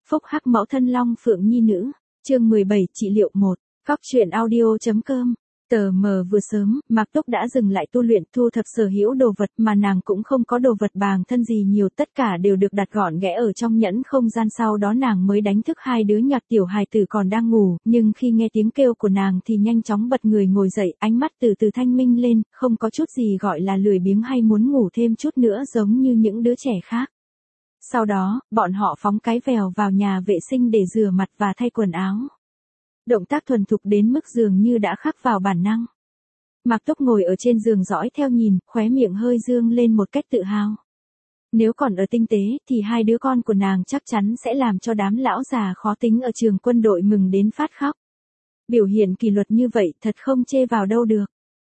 Phúc hắc mẫu thân Long Phượng nhi nữ. Chương 17, trị liệu 1. Góc truyện audio.com. Tờ mờ vừa sớm, Mạc Túc đã dừng lại tu luyện, thu thập sở hữu đồ vật mà nàng cũng không có đồ vật bàng thân gì nhiều, tất cả đều được đặt gọn ghẽ ở trong nhẫn không gian. Sau đó nàng mới đánh thức hai đứa nhặt tiểu hài tử còn đang ngủ, nhưng khi nghe tiếng kêu của nàng thì nhanh chóng bật người ngồi dậy, ánh mắt từ từ thanh minh lên, không có chút gì gọi là lười biếng hay muốn ngủ thêm chút nữa giống như những đứa trẻ khác. Sau đó, bọn họ phóng cái vèo vào nhà vệ sinh để rửa mặt và thay quần áo. Động tác thuần thục đến mức dường như đã khắc vào bản năng. Mạc Túc ngồi ở trên giường dõi theo nhìn, khóe miệng hơi dương lên một cách tự hào. Nếu còn ở tinh tế thì hai đứa con của nàng chắc chắn sẽ làm cho đám lão già khó tính ở trường quân đội mừng đến phát khóc. Biểu hiện kỷ luật như vậy thật không chê vào đâu được.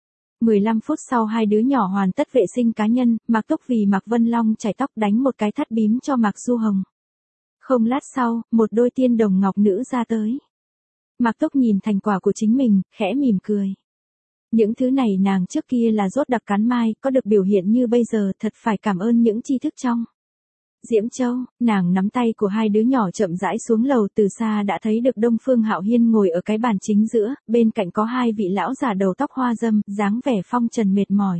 15 phút sau hai đứa nhỏ hoàn tất vệ sinh cá nhân, Mạc Túc vì Mạc Vân Long chải tóc đánh một cái thắt bím cho Mạc Du Hồng. Không lát sau, một đôi tiên đồng ngọc nữ ra tới. Mạc Túc nhìn thành quả của chính mình, khẽ mỉm cười. Những thứ này nàng trước kia là rốt đặc cắn mai, có được biểu hiện như bây giờ thật phải cảm ơn những tri thức trong Diễm Châu. Nàng nắm tay của hai đứa nhỏ chậm rãi xuống lầu, từ xa đã thấy được Đông Phương Hạo Hiên ngồi ở cái bàn chính giữa, bên cạnh có hai vị lão già đầu tóc hoa râm, dáng vẻ phong trần mệt mỏi.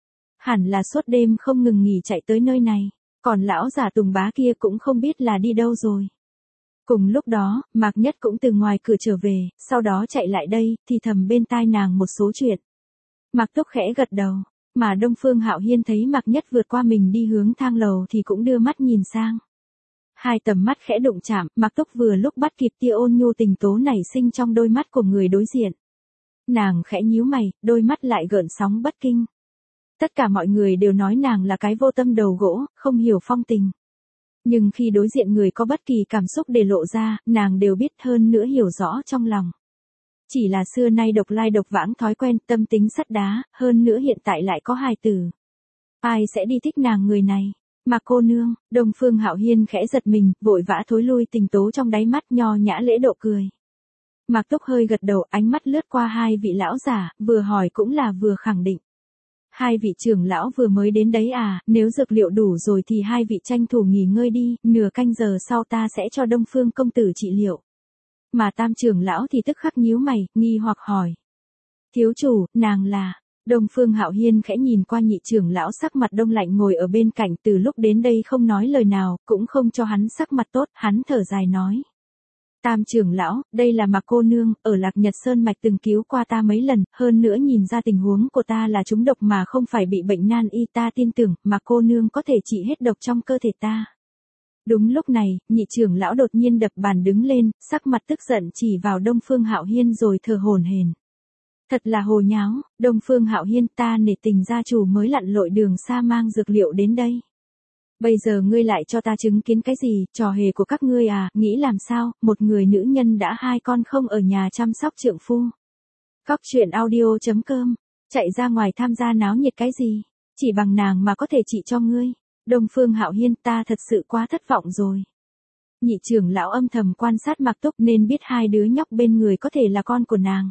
Hẳn là suốt đêm không ngừng nghỉ chạy tới nơi này, còn lão già Tùng Bá kia cũng không biết là đi đâu rồi. Cùng lúc đó, Mạc Nhất cũng từ ngoài cửa trở về, sau đó chạy lại đây, thì thầm bên tai nàng một số chuyện. Mạc Túc khẽ gật đầu, mà Đông Phương Hạo Hiên thấy Mạc Nhất vượt qua mình đi hướng thang lầu thì cũng đưa mắt nhìn sang. Hai tầm mắt khẽ đụng chạm, Mạc Túc vừa lúc bắt kịp tia ôn nhu tình tố nảy sinh trong đôi mắt của người đối diện. Nàng khẽ nhíu mày, đôi mắt lại gợn sóng bất kinh. Tất cả mọi người đều nói nàng là cái vô tâm đầu gỗ, không hiểu phong tình. Nhưng khi đối diện người có bất kỳ cảm xúc để lộ ra, nàng đều biết hơn nữa hiểu rõ trong lòng. Chỉ là xưa nay độc lai độc vãng thói quen, tâm tính sắt đá, hơn nữa hiện tại lại có hài tử. Ai sẽ đi thích nàng người này? Mà cô nương. Đông Phương Hạo Hiên khẽ giật mình, vội vã thối lui tình tố trong đáy mắt, nho nhã lễ độ cười. Mạc Túc hơi gật đầu, ánh mắt lướt qua hai vị lão giả, vừa hỏi cũng là vừa khẳng định. Hai vị trưởng lão vừa mới đến đấy à, nếu dược liệu đủ rồi thì hai vị tranh thủ nghỉ ngơi đi, nửa canh giờ sau ta sẽ cho Đông Phương công tử trị liệu. Mà Tam trưởng lão thì tức khắc nhíu mày, nghi hoặc hỏi. Thiếu chủ, nàng là... Đông Phương Hạo Hiên khẽ nhìn qua nhị trưởng lão sắc mặt đông lạnh ngồi ở bên cạnh, từ lúc đến đây không nói lời nào, cũng không cho hắn sắc mặt tốt, hắn thở dài nói. Tam trưởng lão, đây là Mạc cô nương, ở Lạc Nhật Sơn Mạch từng cứu qua ta mấy lần, hơn nữa nhìn ra tình huống của ta là trúng độc mà không phải bị bệnh nan y, ta tin tưởng, Mạc cô nương có thể trị hết độc trong cơ thể ta. Đúng lúc này, nhị trưởng lão đột nhiên đập bàn đứng lên, sắc mặt tức giận chỉ vào Đông Phương Hạo Hiên rồi thở hổn hển. Thật là hồ nháo, Đông Phương Hạo Hiên, ta nể tình gia chủ mới lặn lội đường xa mang dược liệu đến đây. Bây giờ ngươi lại cho ta chứng kiến cái gì, trò hề của các ngươi à, nghĩ làm sao, một người nữ nhân đã hai con không ở nhà chăm sóc trượng phu. Góc truyện audio.com, chạy ra ngoài tham gia náo nhiệt cái gì, chỉ bằng nàng mà có thể trị cho ngươi. Đông Phương Hạo Hiên, ta thật sự quá thất vọng rồi. Nhị trưởng lão âm thầm quan sát Mạc Túc nên biết hai đứa nhóc bên người có thể là con của nàng.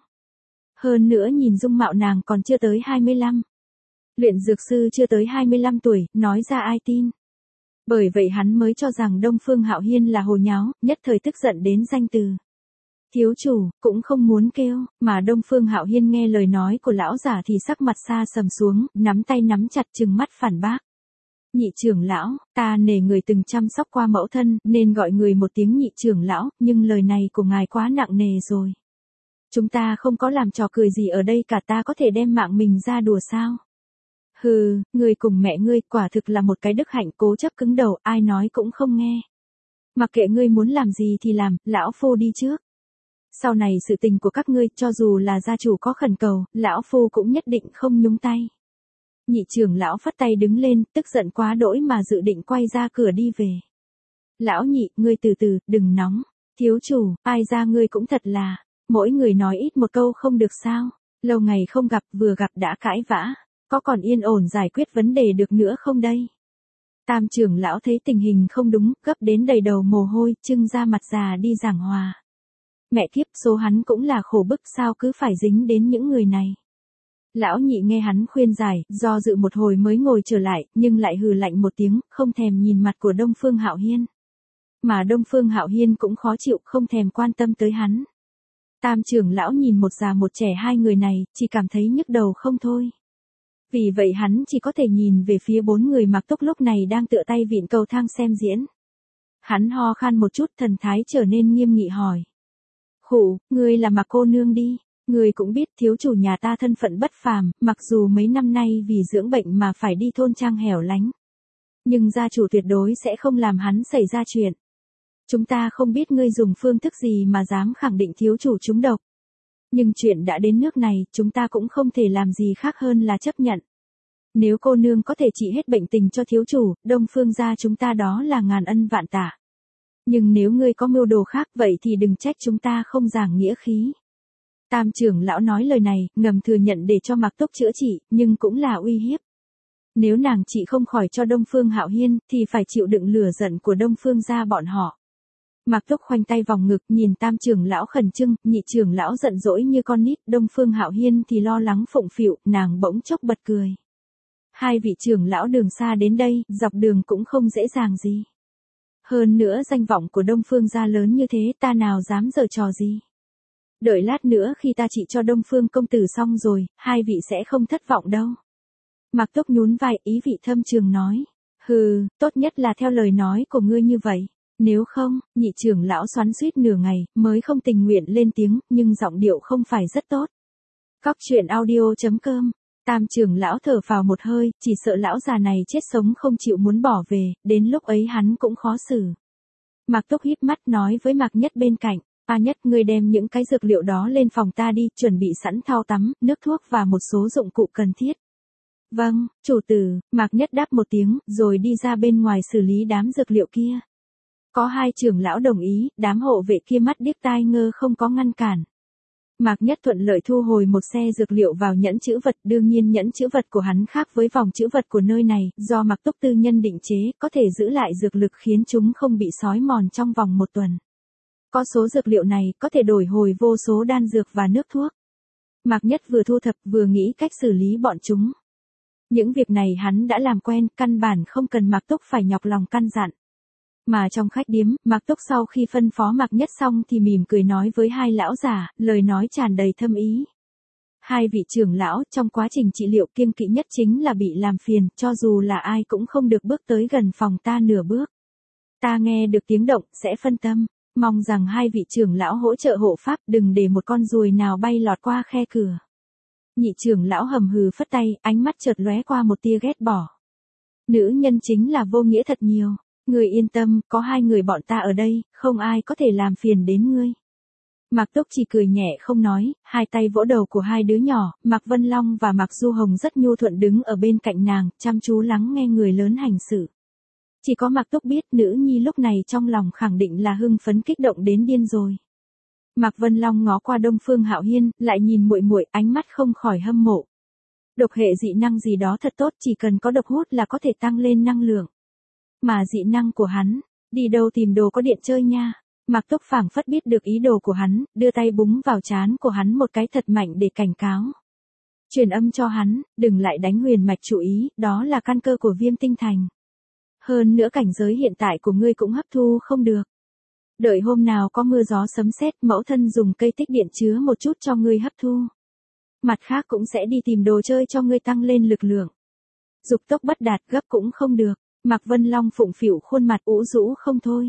Hơn nữa nhìn dung mạo nàng còn chưa tới 25. Luyện dược sư chưa tới 25 tuổi, nói ra ai tin. Bởi vậy hắn mới cho rằng Đông Phương Hạo Hiên là hồ nháo, nhất thời tức giận đến danh từ. Thiếu chủ, cũng không muốn kêu, mà Đông Phương Hạo Hiên nghe lời nói của lão giả thì sắc mặt xa sầm xuống, nắm tay nắm chặt trừng mắt phản bác. Nhị trưởng lão, ta nể người từng chăm sóc qua mẫu thân, nên gọi người một tiếng nhị trưởng lão, nhưng lời này của ngài quá nặng nề rồi. Chúng ta không có làm trò cười gì ở đây cả, ta có thể đem mạng mình ra đùa sao? Hừ, ngươi cùng mẹ ngươi quả thực là một cái đức hạnh cố chấp cứng đầu, ai nói cũng không nghe. Mặc kệ ngươi muốn làm gì thì làm, lão phu đi trước. Sau này sự tình của các ngươi, cho dù là gia chủ có khẩn cầu, lão phu cũng nhất định không nhúng tay. Nhị trưởng lão phất tay đứng lên, tức giận quá đỗi mà dự định quay ra cửa đi về. Lão nhị, ngươi từ từ, đừng nóng. Thiếu chủ, ai ra ngươi cũng thật là, mỗi người nói ít một câu không được sao. Lâu ngày không gặp, vừa gặp đã cãi vã. Có còn yên ổn giải quyết vấn đề được nữa không đây? Tam trưởng lão thấy tình hình không đúng, gấp đến đầy đầu mồ hôi, trưng ra mặt già đi giảng hòa. Mẹ kiếp, số hắn cũng là khổ bức, sao cứ phải dính đến những người này. Lão nhị nghe hắn khuyên giải, do dự một hồi mới ngồi trở lại, nhưng lại hừ lạnh một tiếng, không thèm nhìn mặt của Đông Phương Hạo Hiên. Mà Đông Phương Hạo Hiên cũng khó chịu, không thèm quan tâm tới hắn. Tam trưởng lão nhìn một già một trẻ hai người này, chỉ cảm thấy nhức đầu không thôi. Vì vậy hắn chỉ có thể nhìn về phía bốn người Mạc Túc lúc này đang tựa tay vịn cầu thang xem diễn. Hắn ho khan một chút, thần thái trở nên nghiêm nghị hỏi. Khụ, ngươi là Mạc cô nương đi. Ngươi cũng biết thiếu chủ nhà ta thân phận bất phàm, mặc dù mấy năm nay vì dưỡng bệnh mà phải đi thôn trang hẻo lánh. Nhưng gia chủ tuyệt đối sẽ không làm hắn xảy ra chuyện. Chúng ta không biết ngươi dùng phương thức gì mà dám khẳng định thiếu chủ trúng độc. Nhưng chuyện đã đến nước này, chúng ta cũng không thể làm gì khác hơn là chấp nhận. Nếu cô nương có thể trị hết bệnh tình cho thiếu chủ, Đông Phương gia chúng ta đó là ngàn ân vạn tạ. Nhưng nếu ngươi có mưu đồ khác vậy thì đừng trách chúng ta không giảng nghĩa khí. Tam trưởng lão nói lời này, ngầm thừa nhận để cho Mạc Túc chữa trị, nhưng cũng là uy hiếp. Nếu nàng trị không khỏi cho Đông Phương Hạo Hiên, thì phải chịu đựng lửa giận của Đông Phương gia bọn họ. Mạc Túc khoanh tay vòng ngực, nhìn tam trưởng lão khẩn trương, nhị trưởng lão giận dỗi như con nít, Đông Phương Hạo Hiên thì lo lắng phụng phịu, nàng bỗng chốc bật cười. Hai vị trưởng lão đường xa đến đây, dọc đường cũng không dễ dàng gì. Hơn nữa danh vọng của Đông Phương gia lớn như thế, ta nào dám giở trò gì. Đợi lát nữa khi ta trị cho Đông Phương công tử xong rồi, hai vị sẽ không thất vọng đâu. Mạc Túc nhún vai, ý vị thâm trường nói. Hừ, tốt nhất là theo lời nói của ngươi như vậy. Nếu không, nhị trưởng lão xoắn xuýt nửa ngày, mới không tình nguyện lên tiếng, nhưng giọng điệu không phải rất tốt. Cóc truyện audio.com. Tam trưởng lão thở phào một hơi, chỉ sợ lão già này chết sống không chịu muốn bỏ về, đến lúc ấy hắn cũng khó xử. Mạc Túc híp mắt nói với Mạc Nhất bên cạnh. A Nhất, ngươi đem những cái dược liệu đó lên phòng ta đi, chuẩn bị sẵn thau tắm, nước thuốc và một số dụng cụ cần thiết. Vâng, chủ tử, Mạc Nhất đáp một tiếng, rồi đi ra bên ngoài xử lý đám dược liệu kia. Có hai trưởng lão đồng ý, đám hộ vệ kia mắt điếc tai ngơ không có ngăn cản. Mạc Nhất thuận lợi thu hồi một xe dược liệu vào nhẫn chữ vật, đương nhiên nhẫn chữ vật của hắn khác với vòng chữ vật của nơi này, do Mạc Túc tư nhân định chế, có thể giữ lại dược lực khiến chúng không bị xói mòn trong vòng một tuần. Có số dược liệu này, có thể đổi hồi vô số đan dược và nước thuốc. Mạc Nhất vừa thu thập vừa nghĩ cách xử lý bọn chúng. Những việc này hắn đã làm quen, căn bản không cần Mạc Túc phải nhọc lòng căn dặn. Mà trong khách điếm, Mạc Túc sau khi phân phó Mạc Nhất xong thì mỉm cười nói với hai lão già, lời nói tràn đầy thâm ý. Hai vị trưởng lão, trong quá trình trị liệu kiêng kỵ nhất chính là bị làm phiền, cho dù là ai cũng không được bước tới gần phòng ta nửa bước. Ta nghe được tiếng động, sẽ phân tâm. Mong rằng hai vị trưởng lão hỗ trợ hộ pháp, đừng để một con ruồi nào bay lọt qua khe cửa. Nhị trưởng lão hầm hừ phất tay, ánh mắt chợt lóe qua một tia ghét bỏ. Nữ nhân chính là vô nghĩa thật nhiều. Ngươi yên tâm, có hai người bọn ta ở đây, không ai có thể làm phiền đến ngươi. Mạc Túc chỉ cười nhẹ không nói, hai tay vỗ đầu của hai đứa nhỏ, Mạc Vân Long và Mạc Du Hồng rất nhu thuận đứng ở bên cạnh nàng, chăm chú lắng nghe người lớn hành xử. Chỉ có Mạc Túc biết nữ nhi lúc này trong lòng khẳng định là hưng phấn kích động đến điên rồi. Mạc Vân Long ngó qua Đông Phương Hạo Hiên, lại nhìn muội muội, ánh mắt không khỏi hâm mộ. Độc hệ dị năng gì đó thật tốt, chỉ cần có độc hút là có thể tăng lên năng lượng. Mà dị năng của hắn, đi đâu tìm đồ có điện chơi nha. Mạc Túc phảng phất biết được ý đồ của hắn, đưa tay búng vào trán của hắn một cái thật mạnh để cảnh cáo. Truyền âm cho hắn, đừng lại đánh huyền mạch chủ ý, đó là căn cơ của Viêm Tinh Thành. Hơn nữa cảnh giới hiện tại của ngươi cũng hấp thu không được. Đợi hôm nào có mưa gió sấm sét, mẫu thân dùng cây tích điện chứa một chút cho ngươi hấp thu. Mặt khác cũng sẽ đi tìm đồ chơi cho ngươi tăng lên lực lượng. Dục tốc bất đạt, gấp cũng không được. Mạc Vân Long phụng phịu khuôn mặt ủ rũ không thôi.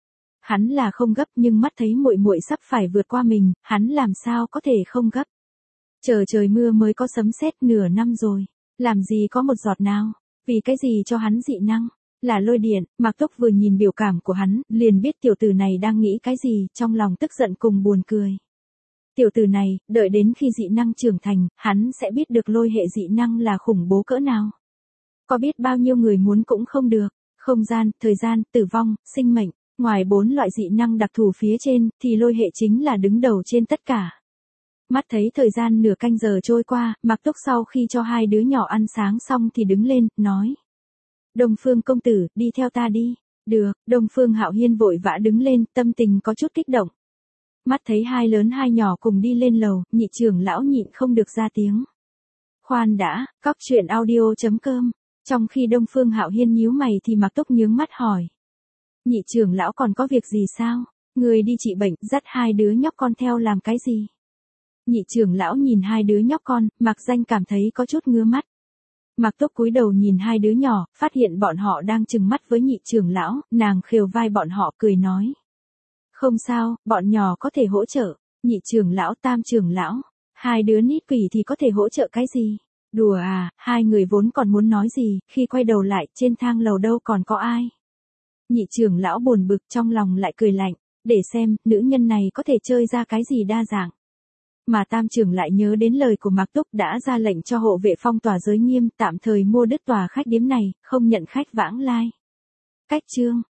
Hắn là không gấp nhưng mắt thấy muội muội sắp phải vượt qua mình, hắn làm sao có thể không gấp. Chờ trời mưa mới có sấm sét, nửa năm rồi, làm gì có một giọt nào, vì cái gì cho hắn dị năng, là lôi điện. Mạc Túc vừa nhìn biểu cảm của hắn, liền biết tiểu tử này đang nghĩ cái gì, trong lòng tức giận cùng buồn cười. Tiểu tử này, đợi đến khi dị năng trưởng thành, hắn sẽ biết được lôi hệ dị năng là khủng bố cỡ nào. Có biết bao nhiêu người muốn cũng không được, không gian, thời gian, tử vong, sinh mệnh, ngoài 4 loại dị năng đặc thù phía trên, thì lôi hệ chính là đứng đầu trên tất cả. Mắt thấy thời gian nửa canh giờ trôi qua, Mạc Túc sau khi cho hai đứa nhỏ ăn sáng xong thì đứng lên, nói. Đông Phương công tử, đi theo ta đi. Được, Đông Phương Hạo Hiên vội vã đứng lên, tâm tình có chút kích động. Mắt thấy hai lớn hai nhỏ cùng đi lên lầu, nhị trưởng lão nhịn không được ra tiếng. Khoan đã, cóc truyện audio.com. Trong khi Đông Phương Hạo Hiên nhíu mày thì Mạc Túc nhướng mắt hỏi. Nhị trưởng lão còn có việc gì sao? Người đi trị bệnh, dắt hai đứa nhóc con theo làm cái gì? Nhị trưởng lão nhìn hai đứa nhóc con, Mạc Danh cảm thấy có chút ngứa mắt. Mạc Túc cúi đầu nhìn hai đứa nhỏ, phát hiện bọn họ đang trừng mắt với nhị trưởng lão, nàng khều vai bọn họ cười nói. Không sao, bọn nhỏ có thể hỗ trợ. Nhị trưởng lão, tam trưởng lão, hai đứa nít quỷ thì có thể hỗ trợ cái gì? Đùa à, hai người vốn còn muốn nói gì, khi quay đầu lại, trên thang lầu đâu còn có ai. Nhị trưởng lão buồn bực, trong lòng lại cười lạnh, để xem, nữ nhân này có thể chơi ra cái gì đa dạng. Mà tam trưởng lại nhớ đến lời của Mạc Túc đã ra lệnh cho hộ vệ phong tỏa giới nghiêm tạm thời mua đứt tòa khách điếm này, không nhận khách vãng lai. Cách chương